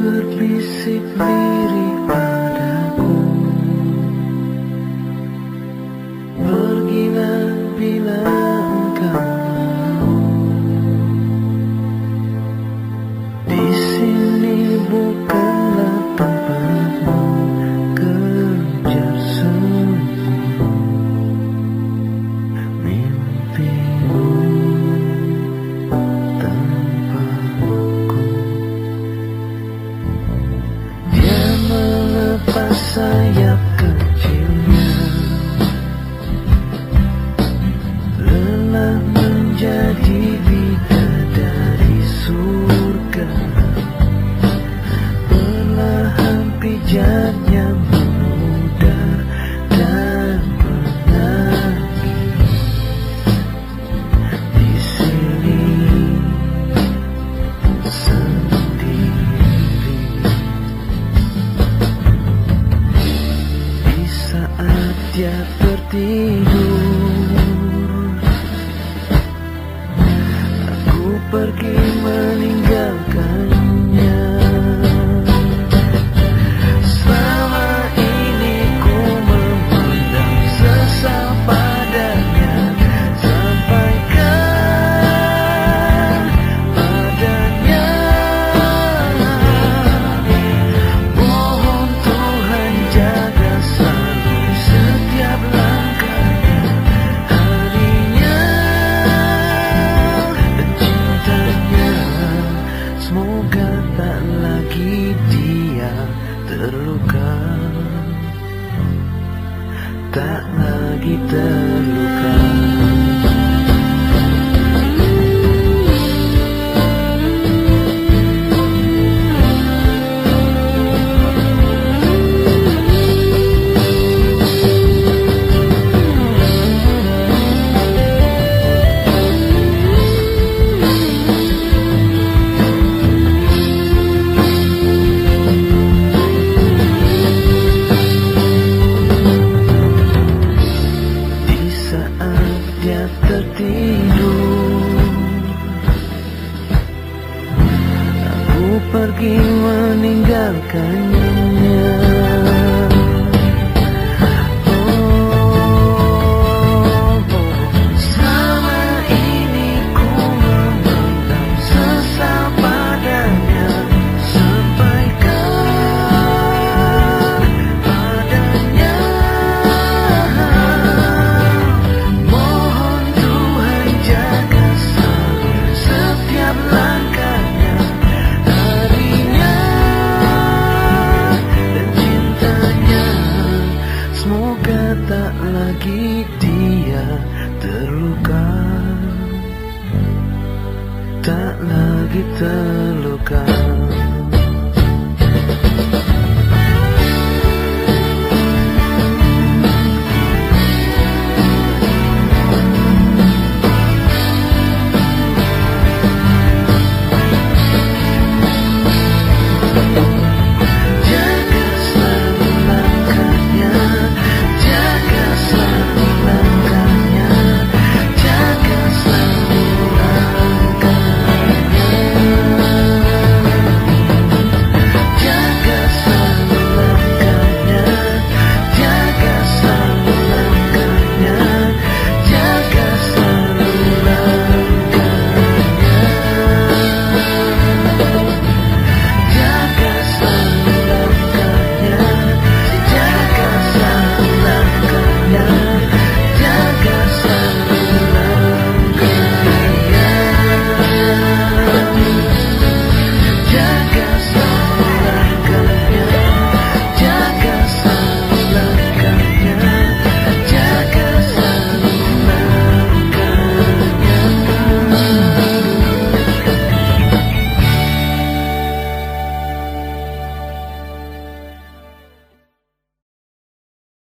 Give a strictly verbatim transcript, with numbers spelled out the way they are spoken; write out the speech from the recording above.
berbisik lirik padaku, pergilah bila engkau mau. Di sini bukanlah tempatmu kejar semua mimpimu tanpaku. Dia melepas sayap kecilnya, lelah menjadi bidadari surga. Perlahan pijatnya memudar dan menangis. Di sini sendiri. Di saat dia tertidur, aku pergi meninggalkannya. Selama ini ku memandang sesal padanya, sampaikan padanya. Mohon Tuhan jaga selalu setiap langkahnya, harinya dan cintanya. Semoga tak lagi dia terluka, tak lagi terluka. Dia tertidur, aku pergi meninggalkannya.